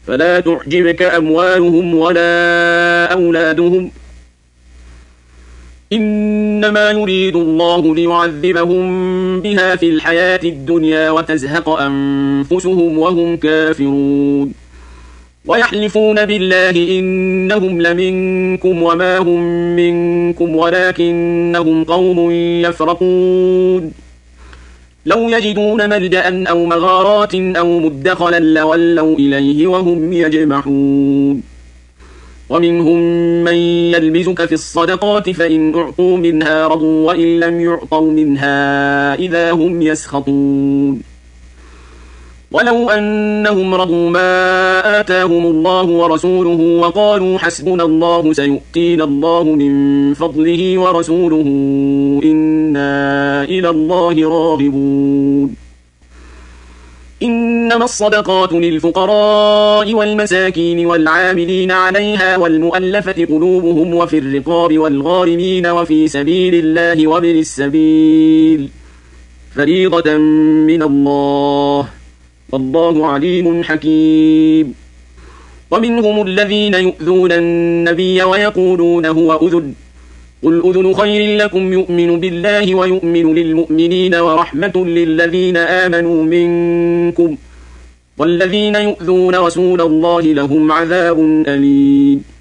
فلا تعجبك أموالهم ولا أولادهم، إنما يريد الله ليعذبهم بها في الحياة الدنيا وتزهق أنفسهم وهم كافرون. ويحلفون بالله إنهم لمنكم وما هم منكم ولكنهم قوم يفرقون. لو يجدون ملجأ أو مغارات أو مدخلا لولوا إليه وهم يجمحون. ومنهم من يلمزك في الصدقات فإن أعطوا منها رضوا وإن لم يعطوا منها إذا هم يسخطون. ولو أنهم رضوا ما آتاهم الله ورسوله وقالوا حسبنا الله سيؤتينا الله من فضله ورسوله إنا إلى الله راغبون. إنما الصدقات للفقراء والمساكين والعاملين عليها والمؤلفة قلوبهم وفي الرقاب والغارمين وفي سبيل الله وابن السبيل فريضة من الله والله عليم حكيم. ومنهم الذين يؤذون النبي ويقولون هو أذن، قل أذن خير لكم يؤمن بالله ويؤمن للمؤمنين ورحمة للذين آمنوا منكم، والذين يؤذون رسول الله لهم عذاب أليم.